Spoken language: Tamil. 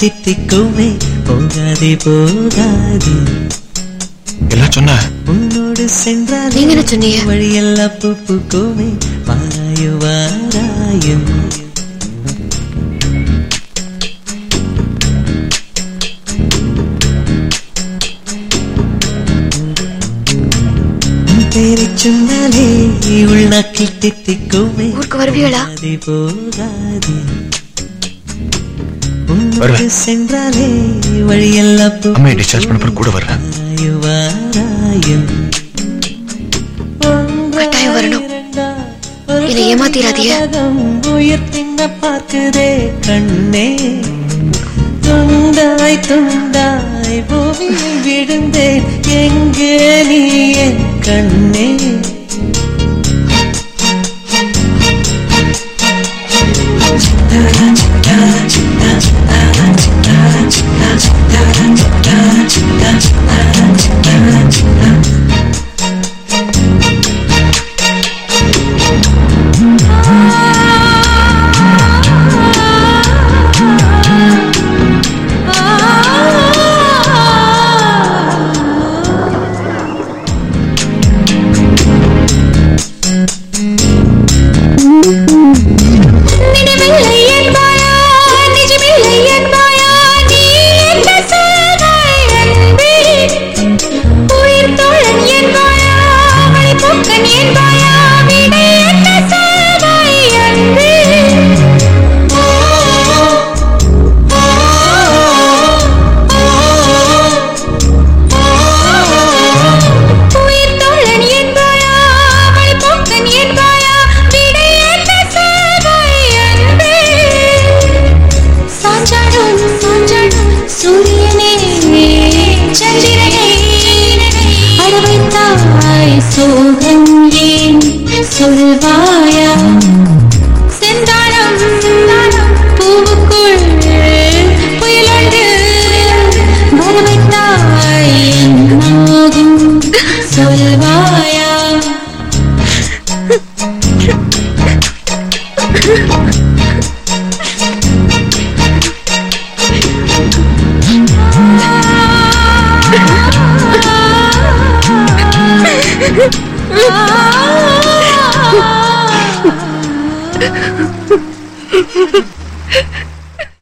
தித்திக்குமே போகாதே போகாதே எல்லாம் சொன்ன உன்னோடு சென்றால் நீங்க என்ன சொன்னீங்க? வழியெல்லாம் பூப்புக்குமே வாராயோ வாராயம் பேரை சொன்னாலே உள்நாக்கில் தித்திக்குமே ஊருக்கு வருவீங்களா? போகாதே உன்னோடு சென்றாலே வழியெல்லாம் அம்மையை டிஸ்சார்ஜ் பண்ண கூட வர்றேன். கட்டாயம் வரணும். என்னை ஏமாத்திராதீங்க. உயிர் தின்ன பார்க்குதே கண்ணே துண்டாய் துண்டாய் பூமியில் விழுந்தேன் எங்கே நீ என் கண்ணே சொல்வாயா செந்தாழம் பூவுக்குள் புயலோடு வரவைத்தாய் என்னாகும் சொல்வாயா Ha ha ha.